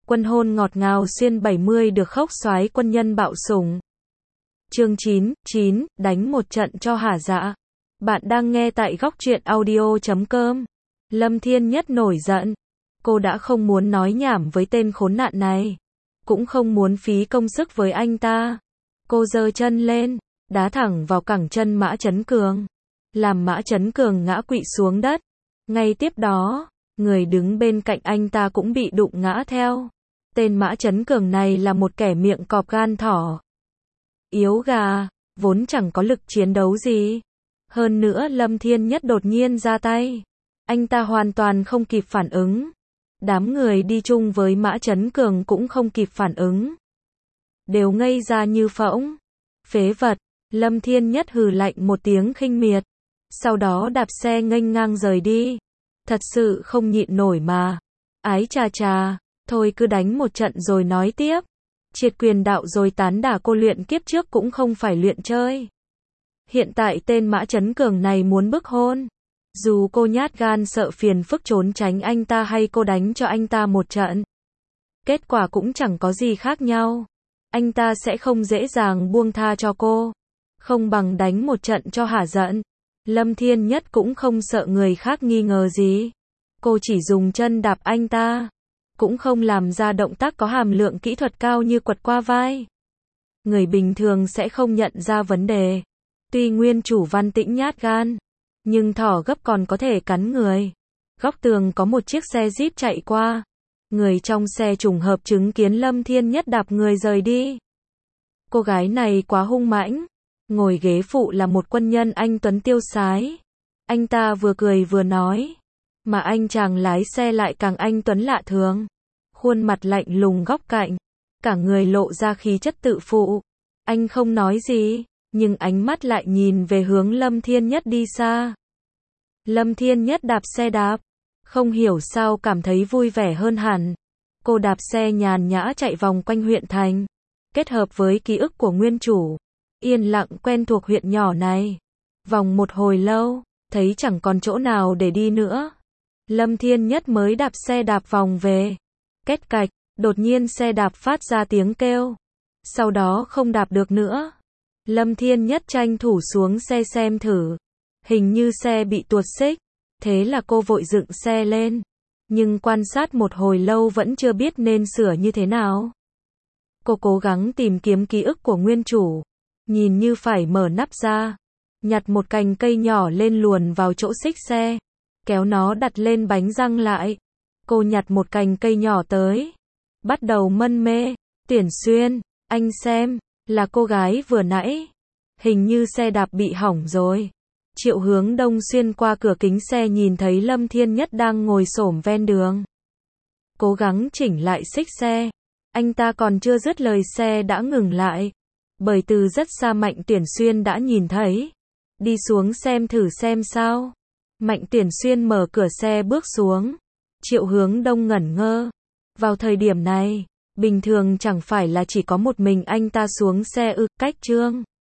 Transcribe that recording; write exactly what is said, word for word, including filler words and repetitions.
Quân hôn ngọt ngào xuyên bảy mươi được khóc soái quân nhân bạo sủng. Chương chín, chín, đánh một trận cho hả dạ. Bạn đang nghe tại góc truyện audio chấm com. Lâm Thiên Nhất nổi giận. Cô đã không muốn nói nhảm với tên khốn nạn này. Cũng không muốn phí công sức với anh ta. Cô giơ chân lên, đá thẳng vào cẳng chân Mã Chấn Cường. Làm Mã Chấn Cường ngã quỵ xuống đất. Ngay tiếp đó, người đứng bên cạnh anh ta cũng bị đụng ngã theo. Tên Mã Chấn Cường này là một kẻ miệng cọp gan thỏ. Yếu gà, vốn chẳng có lực chiến đấu gì. Hơn nữa Lâm Thiên Nhất đột nhiên ra tay. Anh ta hoàn toàn không kịp phản ứng. Đám người đi chung với Mã Chấn Cường cũng không kịp phản ứng. Đều ngây ra như phỗng. Phế vật, Lâm Thiên Nhất hừ lạnh một tiếng khinh miệt. Sau đó đạp xe nghênh ngang rời đi. Thật sự không nhịn nổi mà. Ái chà chà, thôi cứ đánh một trận rồi nói tiếp. Triệt quyền đạo rồi tán đả cô luyện kiếp trước cũng không phải luyện chơi. Hiện tại tên Mã Chấn Cường này muốn bức hôn. Dù cô nhát gan sợ phiền phức trốn tránh anh ta hay cô đánh cho anh ta một trận. Kết quả cũng chẳng có gì khác nhau. Anh ta sẽ không dễ dàng buông tha cho cô. Không bằng đánh một trận cho hả giận. Lâm Thiên Nhất cũng không sợ người khác nghi ngờ gì. Cô chỉ dùng chân đạp anh ta. Cũng không làm ra động tác có hàm lượng kỹ thuật cao như quật qua vai. Người bình thường sẽ không nhận ra vấn đề. Tuy nguyên chủ Văn Tĩnh nhát gan, nhưng thỏ gấp còn có thể cắn người. Góc tường có một chiếc xe Jeep chạy qua. Người trong xe trùng hợp chứng kiến Lâm Thiên Nhất đạp người rời đi. Cô gái này quá hung mãnh. Ngồi ghế phụ là một quân nhân anh tuấn tiêu sái. Anh ta vừa cười vừa nói. Mà anh chàng lái xe lại càng anh tuấn lạ thường. Khuôn mặt lạnh lùng góc cạnh. Cả người lộ ra khí chất tự phụ. Anh không nói gì, nhưng ánh mắt lại nhìn về hướng Lâm Thiên Nhất đi xa. Lâm Thiên Nhất đạp xe đạp. Không hiểu sao cảm thấy vui vẻ hơn hẳn. Cô đạp xe nhàn nhã chạy vòng quanh huyện thành. Kết hợp với ký ức của nguyên chủ. Yên lặng quen thuộc huyện nhỏ này. Vòng một hồi lâu, thấy chẳng còn chỗ nào để đi nữa. Lâm Thiên Nhất mới đạp xe đạp vòng về. Két cạch, đột nhiên xe đạp phát ra tiếng kêu. Sau đó không đạp được nữa. Lâm Thiên Nhất tranh thủ xuống xe xem thử. Hình như xe bị tuột xích. Thế là cô vội dựng xe lên. Nhưng quan sát một hồi lâu vẫn chưa biết nên sửa như thế nào. Cô cố gắng tìm kiếm ký ức của nguyên chủ. Nhìn như phải mở nắp ra. Nhặt một cành cây nhỏ lên luồn vào chỗ xích xe. Kéo nó đặt lên bánh răng lại. Cô nhặt một cành cây nhỏ tới. Bắt đầu mân mê. Tuyển Xuyên, anh xem, là cô gái vừa nãy. Hình như xe đạp bị hỏng rồi. Triệu Hướng Đông xuyên qua cửa kính xe nhìn thấy Lâm Thiên Nhất đang ngồi xổm ven đường. Cố gắng chỉnh lại xích xe. Anh ta còn chưa dứt lời xe đã ngừng lại. Bởi từ rất xa Mạnh Tuyển Xuyên đã nhìn thấy. Đi xuống xem thử xem sao. Mạnh Tuyển Xuyên mở cửa xe bước xuống. Triệu Hướng Đông ngẩn ngơ. Vào thời điểm này, bình thường chẳng phải là chỉ có một mình anh ta xuống xe ư, cách Trương